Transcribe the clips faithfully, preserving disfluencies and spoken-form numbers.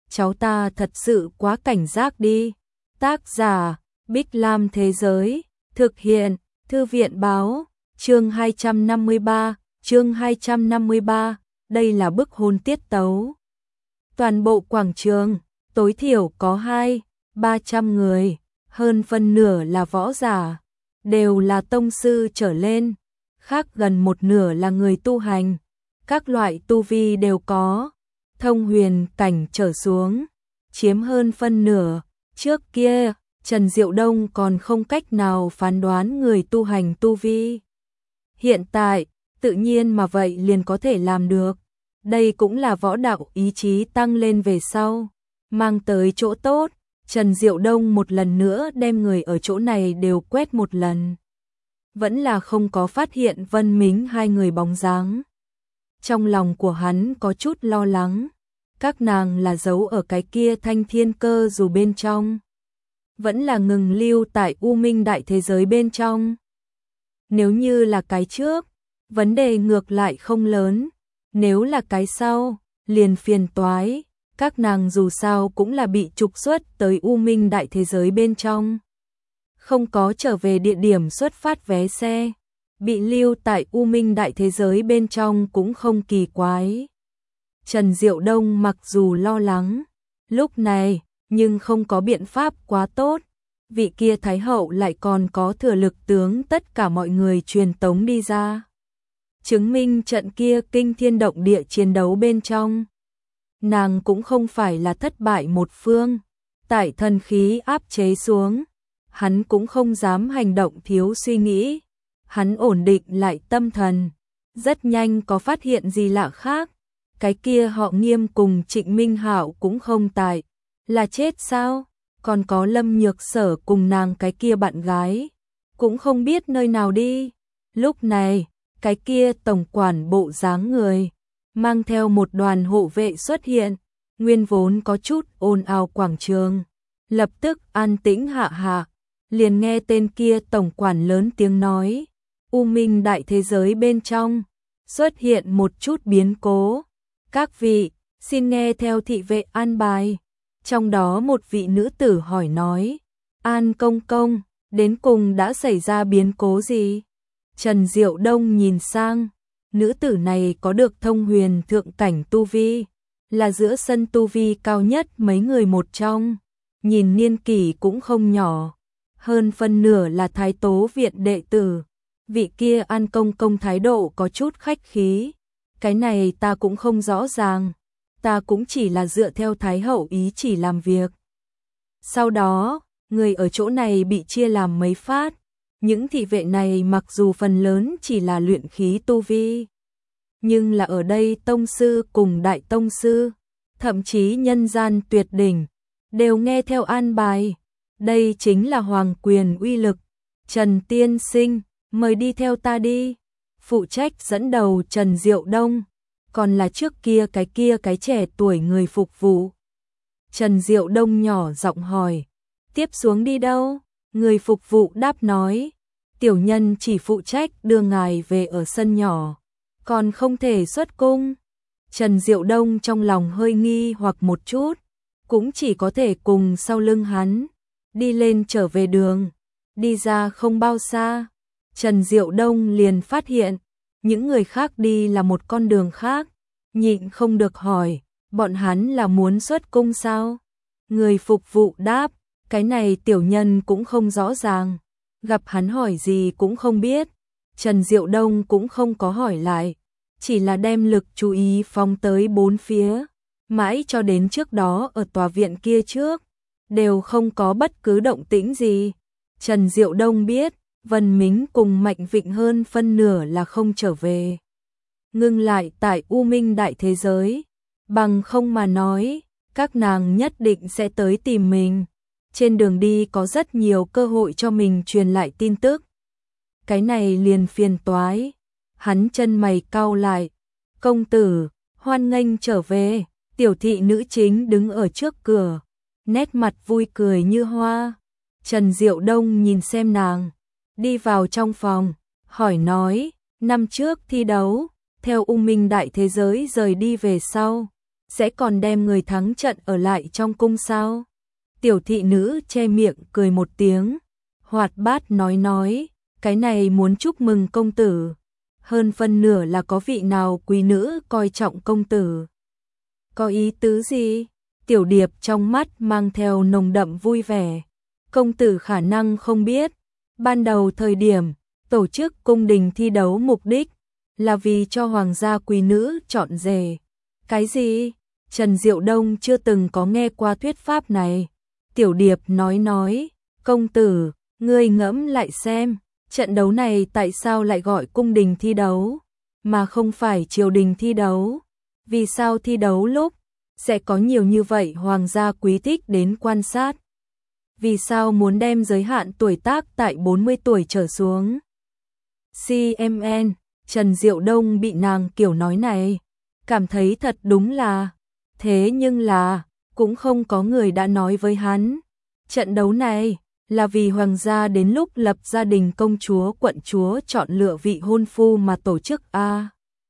cháu ta thật sự quá cảnh giác đi. Tác giả, Bích Lam Thế Giới, thực hiện, Thư viện Báo, chương hai trăm năm mươi ba, chương hai trăm năm mươi ba, đây là bức hôn tiết tấu. Toàn bộ quảng trường, tối thiểu có hai, ba trăm người, hơn phân nửa là võ giả, đều là tông sư trở lên, khác gần một nửa là người tu hành, các loại tu vi đều có, thông huyền cảnh trở xuống, chiếm hơn phân nửa. Trước kia, Trần Diệu Đông còn không cách nào phán đoán người tu hành tu vi. Hiện tại, tự nhiên mà vậy liền có thể làm được. Đây cũng là võ đạo ý chí tăng lên về sau, mang tới chỗ tốt. Trần Diệu Đông một lần nữa đem người ở chỗ này đều quét một lần. Vẫn là không có phát hiện Vân Mính hai người bóng dáng. Trong lòng của hắn có chút lo lắng. Các nàng là giấu ở cái kia thanh thiên cơ dù bên trong. Vẫn là ngừng lưu tại U Minh đại thế giới bên trong. Nếu như là cái trước, vấn đề ngược lại không lớn. Nếu là cái sau, liền phiền toái. Các nàng dù sao cũng là bị trục xuất tới U Minh đại thế giới bên trong. Không có trở về địa điểm xuất phát vé xe. Bị lưu tại U Minh đại thế giới bên trong cũng không kỳ quái. Trần Diệu Đông mặc dù lo lắng, lúc này, nhưng không có biện pháp quá tốt. Vị kia Thái Hậu lại còn có thừa lực tướng tất cả mọi người truyền tống đi ra. Chứng minh trận kia kinh thiên động địa chiến đấu bên trong. Nàng cũng không phải là thất bại một phương. Tại thần khí áp chế xuống, hắn cũng không dám hành động thiếu suy nghĩ. Hắn ổn định lại tâm thần, rất nhanh có phát hiện gì lạ khác. Cái kia họ Nghiêm cùng Trịnh Minh Hạo cũng không tại, là chết sao? Còn có Lâm Nhược Sở cùng nàng cái kia bạn gái, cũng không biết nơi nào đi. Lúc này, cái kia tổng quản bộ dáng người, mang theo một đoàn hộ vệ xuất hiện, nguyên vốn có chút ồn ào quảng trường, lập tức an tĩnh hạ hạ, liền nghe tên kia tổng quản lớn tiếng nói, U Minh đại thế giới bên trong, xuất hiện một chút biến cố. Các vị, xin nghe theo thị vệ an bài. Trong đó một vị nữ tử hỏi nói, An công công, đến cùng đã xảy ra biến cố gì? Trần Diệu Đông nhìn sang, nữ tử này có được thông huyền thượng cảnh tu vi, là giữa sân tu vi cao nhất mấy người một trong, nhìn niên kỷ cũng không nhỏ, hơn phân nửa là Thái Tố viện đệ tử. Vị kia An công công thái độ có chút khách khí. Cái này ta cũng không rõ ràng, ta cũng chỉ là dựa theo Thái Hậu ý chỉ làm việc. Sau đó, người ở chỗ này bị chia làm mấy phát, những thị vệ này mặc dù phần lớn chỉ là luyện khí tu vi, nhưng là ở đây tông sư cùng đại tông sư, thậm chí nhân gian tuyệt đỉnh, đều nghe theo an bài. Đây chính là hoàng quyền uy lực. Trần tiên sinh, mời đi theo ta đi. Phụ trách dẫn đầu Trần Diệu Đông, còn là trước kia cái kia cái trẻ tuổi người phục vụ. Trần Diệu Đông nhỏ giọng hỏi, tiếp xuống đi đâu? Người phục vụ đáp nói, tiểu nhân chỉ phụ trách đưa ngài về ở sân nhỏ, còn không thể xuất cung. Trần Diệu Đông trong lòng hơi nghi hoặc một chút, cũng chỉ có thể cùng sau lưng hắn, đi lên trở về đường. Đi ra không bao xa, Trần Diệu Đông liền phát hiện, những người khác đi là một con đường khác, nhịn không được hỏi, bọn hắn là muốn xuất cung sao? Người phục vụ đáp, cái này tiểu nhân cũng không rõ ràng, gặp hắn hỏi gì cũng không biết. Trần Diệu Đông cũng không có hỏi lại, chỉ là đem lực chú ý phóng tới bốn phía, mãi cho đến trước đó ở tòa viện kia trước, đều không có bất cứ động tĩnh gì. Trần Diệu Đông biết, Vân Mính cùng Mạnh Vịnh hơn phân nửa là không trở về. Ngưng lại tại U Minh đại thế giới, bằng không mà nói, các nàng nhất định sẽ tới tìm mình. Trên đường đi có rất nhiều cơ hội cho mình truyền lại tin tức. Cái này liền phiền toái. Hắn chân mày cau lại. Công tử, hoan nghênh trở về. Tiểu thị nữ chính đứng ở trước cửa, nét mặt vui cười như hoa. Trần Diệu Đông nhìn xem nàng, đi vào trong phòng, hỏi nói, năm trước thi đấu, theo U Minh đại thế giới rời đi về sau, sẽ còn đem người thắng trận ở lại trong cung sao? Tiểu thị nữ che miệng cười một tiếng, hoạt bát nói nói, cái này muốn chúc mừng công tử. Hơn phân nửa là có vị nào quý nữ coi trọng công tử. Có ý tứ gì? Tiểu Điệp trong mắt mang theo nồng đậm vui vẻ. Công tử khả năng không biết, ban đầu thời điểm tổ chức cung đình thi đấu mục đích là vì cho hoàng gia quý nữ chọn rể. Cái gì? Trần Diệu Đông chưa từng có nghe qua thuyết pháp này. Tiểu Điệp nói nói, công tử, ngươi ngẫm lại xem, trận đấu này tại sao lại gọi cung đình thi đấu, mà không phải triều đình thi đấu? Vì sao thi đấu lúc sẽ có nhiều như vậy hoàng gia quý thích đến quan sát? Vì sao muốn đem giới hạn tuổi tác tại bốn mươi tuổi trở xuống? xê em en, Trần Diệu Đông bị nàng kiểu nói này, cảm thấy thật đúng là, thế nhưng là, cũng không có người đã nói với hắn. Trận đấu này là vì hoàng gia đến lúc lập gia đình công chúa quận chúa chọn lựa vị hôn phu mà tổ chức a. À,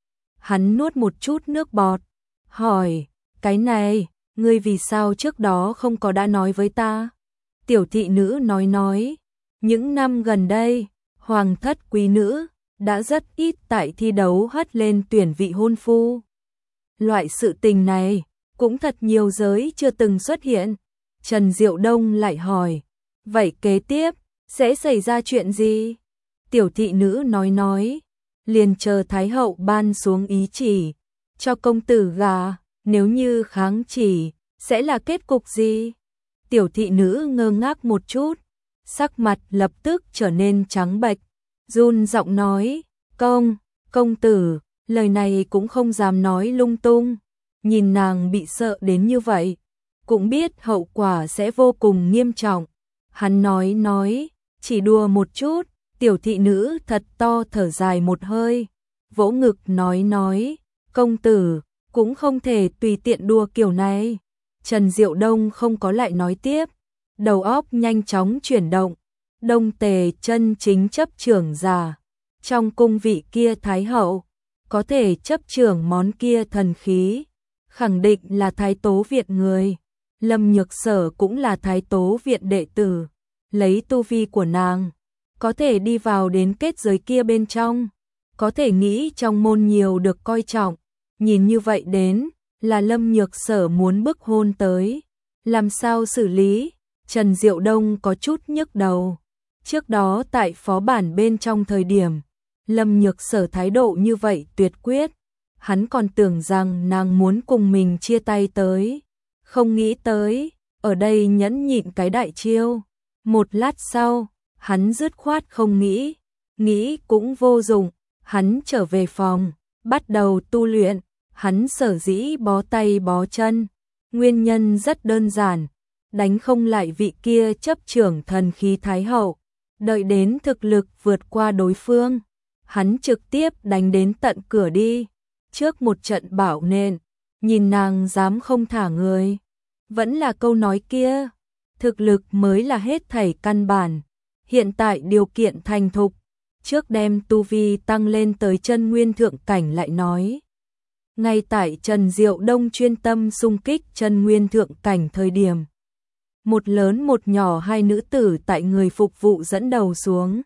hắn nuốt một chút nước bọt, hỏi, cái này, ngươi vì sao trước đó không có đã nói với ta? Tiểu thị nữ nói nói, những năm gần đây, hoàng thất quý nữ đã rất ít tại thi đấu hất lên tuyển vị hôn phu. Loại sự tình này cũng thật nhiều giới chưa từng xuất hiện. Trần Diệu Đông lại hỏi, vậy kế tiếp sẽ xảy ra chuyện gì? Tiểu thị nữ nói nói, liền chờ Thái hậu ban xuống ý chỉ cho công tử gả, nếu như kháng chỉ sẽ là kết cục gì? Tiểu thị nữ ngơ ngác một chút, sắc mặt lập tức trở nên trắng bệch, run giọng nói, công, công tử, lời này cũng không dám nói lung tung. Nhìn nàng bị sợ đến như vậy, cũng biết hậu quả sẽ vô cùng nghiêm trọng. Hắn nói nói, chỉ đùa một chút. Tiểu thị nữ thật to thở dài một hơi, vỗ ngực nói nói, công tử, cũng không thể tùy tiện đùa kiểu này. Trần Diệu Đông không có lại nói tiếp, đầu óc nhanh chóng chuyển động. Đông Tề chân chính chấp trưởng giả, trong cung vị kia Thái hậu, có thể chấp trưởng món kia thần khí, khẳng định là Thái Tố Viện người. Lâm Nhược Sở cũng là Thái Tố Viện đệ tử, lấy tu vi của nàng, có thể đi vào đến kết giới kia bên trong, có thể nghĩ trong môn nhiều được coi trọng. Nhìn như vậy đến, là Lâm Nhược Sở muốn bức hôn tới. Làm sao xử lý? Trần Diệu Đông có chút nhức đầu. Trước đó tại phó bản bên trong thời điểm, Lâm Nhược Sở thái độ như vậy tuyệt quyết, hắn còn tưởng rằng nàng muốn cùng mình chia tay tới. Không nghĩ tới, ở đây nhẫn nhịn cái đại chiêu. Một lát sau, hắn dứt khoát không nghĩ, nghĩ cũng vô dụng, hắn trở về phòng, bắt đầu tu luyện. Hắn sở dĩ bó tay bó chân, nguyên nhân rất đơn giản, đánh không lại vị kia chấp trưởng thần khí Thái hậu, đợi đến thực lực vượt qua đối phương, hắn trực tiếp đánh đến tận cửa đi, trước một trận bảo nện, nhìn nàng dám không thả người. Vẫn là câu nói kia, thực lực mới là hết thảy căn bản. Hiện tại điều kiện thành thục, trước đem tu vi tăng lên tới chân nguyên thượng cảnh lại nói. Ngay tại Trần Diệu Đông chuyên tâm xung kích chân nguyên thượng cảnh thời điểm, một lớn một nhỏ hai nữ tử tại người phục vụ dẫn đầu xuống.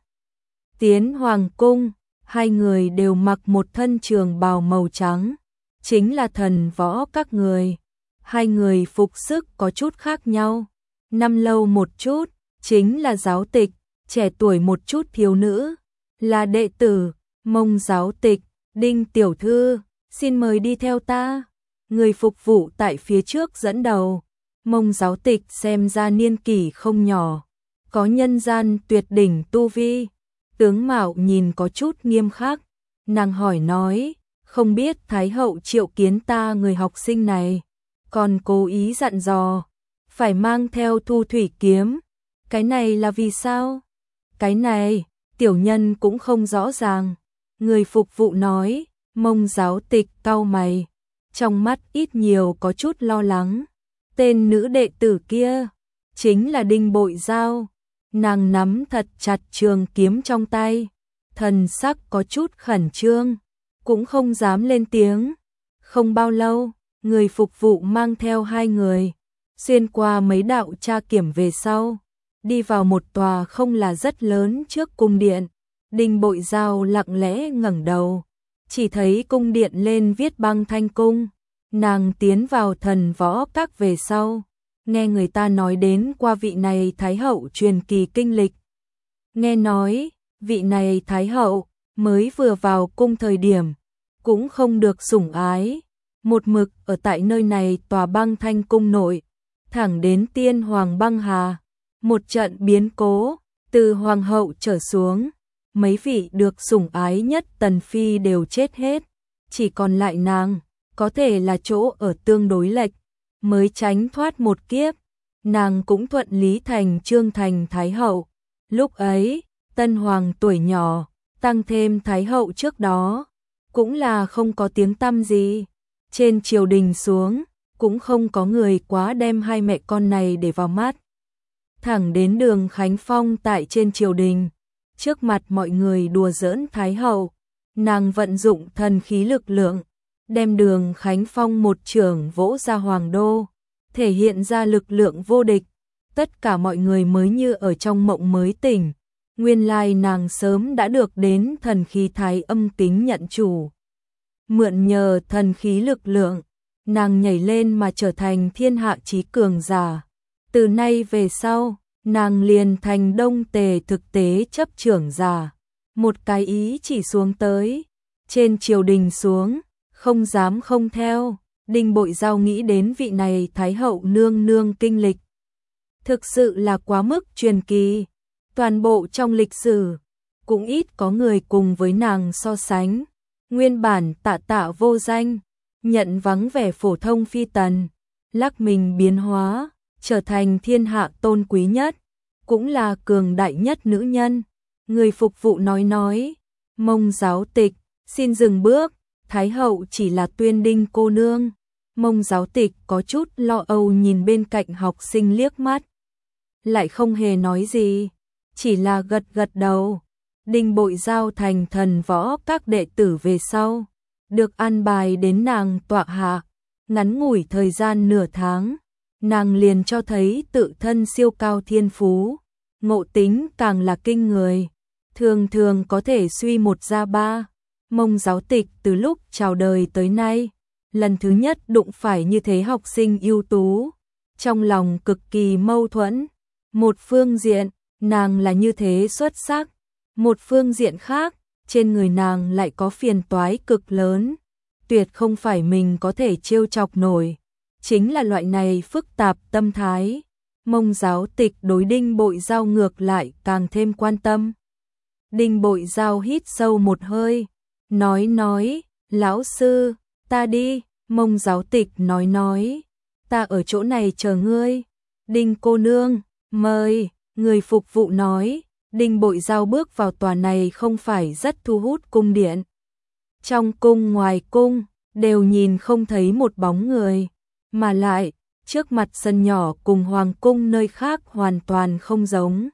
Tiến hoàng cung, hai người đều mặc một thân trường bào màu trắng, chính là thần võ các người. Hai người phục sức có chút khác nhau, năm lâu một chút, chính là giáo tịch, trẻ tuổi một chút thiếu nữ, là đệ tử, Mông giáo tịch, Đinh tiểu thư, xin mời đi theo ta. Người phục vụ tại phía trước dẫn đầu, Mông giáo tịch xem ra niên kỷ không nhỏ, có nhân gian tuyệt đỉnh tu vi, tướng mạo nhìn có chút nghiêm khắc. Nàng hỏi nói, không biết Thái hậu triệu kiến ta người học sinh này, còn cố ý dặn dò, phải mang theo thu thủy kiếm. Cái này là vì sao? Cái này, tiểu nhân cũng không rõ ràng. Người phục vụ nói. Mông giáo tịch cau mày, trong mắt ít nhiều có chút lo lắng. Tên nữ đệ tử kia, chính là Đinh Bội Giao. Nàng nắm thật chặt trường kiếm trong tay, thần sắc có chút khẩn trương, cũng không dám lên tiếng. Không bao lâu, người phục vụ mang theo hai người, xuyên qua mấy đạo tra kiểm về sau, đi vào một tòa không là rất lớn trước cung điện. Đinh Bội Giao lặng lẽ ngẩng đầu, chỉ thấy cung điện lên viết Băng Thanh Cung. Nàng tiến vào Thần Võ Các về sau, nghe người ta nói đến qua vị này Thái Hậu truyền kỳ kinh lịch. Nghe nói, vị này Thái Hậu mới vừa vào cung thời điểm, cũng không được sủng ái, một mực ở tại nơi này tòa Băng Thanh Cung nội, thẳng đến tiên hoàng băng hà. Một trận biến cố, từ hoàng hậu trở xuống, mấy vị được sủng ái nhất tần phi đều chết hết, chỉ còn lại nàng, có thể là chỗ ở tương đối lệch, mới tránh thoát một kiếp. Nàng cũng thuận lý thành trương thành Thái Hậu. Lúc ấy, tân hoàng tuổi nhỏ, tăng thêm Thái Hậu trước đó, cũng là không có tiếng tăm gì. Trên triều đình xuống, cũng không có người quá đem hai mẹ con này để vào mắt. Thẳng đến Đường Khánh Phong tại trên triều đình, trước mặt mọi người đùa giỡn Thái Hậu, nàng vận dụng thần khí lực lượng, đem Đường Khánh Phong một chưởng vỗ ra hoàng đô, thể hiện ra lực lượng vô địch. Tất cả mọi người mới như ở trong mộng mới tỉnh, nguyên lai nàng sớm đã được đến thần khí Thái Âm Kính nhận chủ. Mượn nhờ thần khí lực lượng, nàng nhảy lên mà trở thành thiên hạ chí cường giả. Từ nay về sau, nàng liền thành Đông Tề thực tế chấp trưởng giả. Một cái ý chỉ xuống tới, trên triều đình xuống, không dám không theo. Đinh Bội Giao nghĩ đến vị này Thái Hậu nương nương kinh lịch, thực sự là quá mức truyền kỳ. Toàn bộ trong lịch sử, cũng ít có người cùng với nàng so sánh. Nguyên bản Tạ Tạ vô danh, nhận vắng vẻ phổ thông phi tần, lắc mình biến hóa, trở thành thiên hạ tôn quý nhất, cũng là cường đại nhất nữ nhân. Người phục vụ nói nói, Mông Giáo Tịch, xin dừng bước. Thái Hậu chỉ là tuyên Đinh cô nương. Mông Giáo Tịch có chút lo âu nhìn bên cạnh học sinh liếc mắt, lại không hề nói gì, chỉ là gật gật đầu. Đinh Bội Giao thành Thần Võ Các đệ tử về sau, được an bài đến nàng tọa hạ. Ngắn ngủi thời gian nửa tháng, nàng liền cho thấy tự thân siêu cao thiên phú, ngộ tính càng là kinh người, thường thường có thể suy một ra ba. Mông Giáo Tịch từ lúc chào đời tới nay, lần thứ nhất đụng phải như thế học sinh ưu tú, trong lòng cực kỳ mâu thuẫn. Một phương diện, nàng là như thế xuất sắc, một phương diện khác, trên người nàng lại có phiền toái cực lớn, tuyệt không phải mình có thể trêu chọc nổi. Chính là loại này phức tạp tâm thái, Mông Giáo Tịch đối Đinh Bội Giao ngược lại càng thêm quan tâm. Đinh Bội Giao hít sâu một hơi, nói nói, lão sư, ta đi. Mông Giáo Tịch nói nói, ta ở chỗ này chờ ngươi. Đinh cô nương, mời. Người phục vụ nói. Đinh Bội Giao bước vào tòa này không phải rất thu hút cung điện. Trong cung ngoài cung, đều nhìn không thấy một bóng người, mà lại, trước mặt sân nhỏ cùng hoàng cung nơi khác hoàn toàn không giống.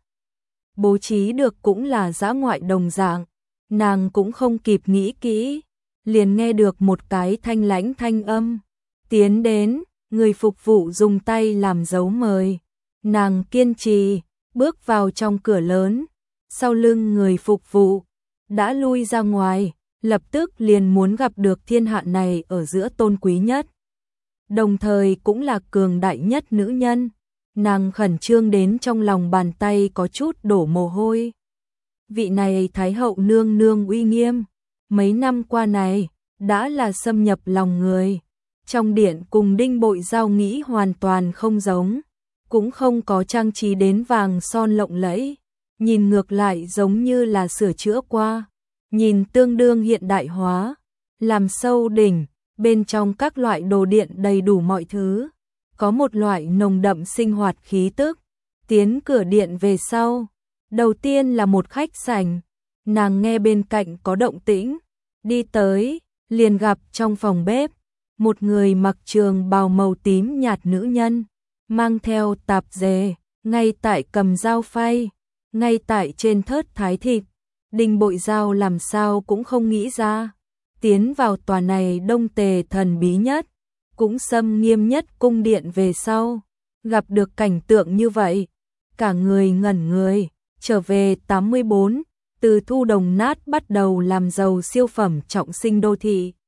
Bố trí được cũng là dã ngoại đồng dạng, nàng cũng không kịp nghĩ kỹ, liền nghe được một cái thanh lãnh thanh âm. Tiến đến, người phục vụ dùng tay làm dấu mời. Nàng kiên trì, bước vào trong cửa lớn, sau lưng người phục vụ, đã lui ra ngoài, lập tức liền muốn gặp được thiên hạ này ở giữa tôn quý nhất, đồng thời cũng là cường đại nhất nữ nhân. Nàng khẩn trương đến trong lòng bàn tay có chút đổ mồ hôi. Vị này Thái Hậu nương nương uy nghiêm, mấy năm qua này, đã là xâm nhập lòng người. Trong điện cùng Đinh Bội Giao nghĩ hoàn toàn không giống, cũng không có trang trí đến vàng son lộng lẫy, nhìn ngược lại giống như là sửa chữa qua, nhìn tương đương hiện đại hóa, làm sâu đỉnh, bên trong các loại đồ điện đầy đủ mọi thứ, có một loại nồng đậm sinh hoạt khí tức. Tiến cửa điện về sau, đầu tiên là một khách sảnh, nàng nghe bên cạnh có động tĩnh, đi tới, liền gặp trong phòng bếp, một người mặc trường bào màu tím nhạt nữ nhân, mang theo tạp dề, ngay tại cầm dao phay, ngay tại trên thớt thái thịt. Đinh Bội Giao làm sao cũng không nghĩ ra, tiến vào tòa này Đông Tề thần bí nhất, cũng xâm nghiêm nhất cung điện về sau, gặp được cảnh tượng như vậy, cả người ngẩn người. Trở về tám mươi bốn, từ thu đồng nát bắt đầu làm giàu siêu phẩm trọng sinh đô thị.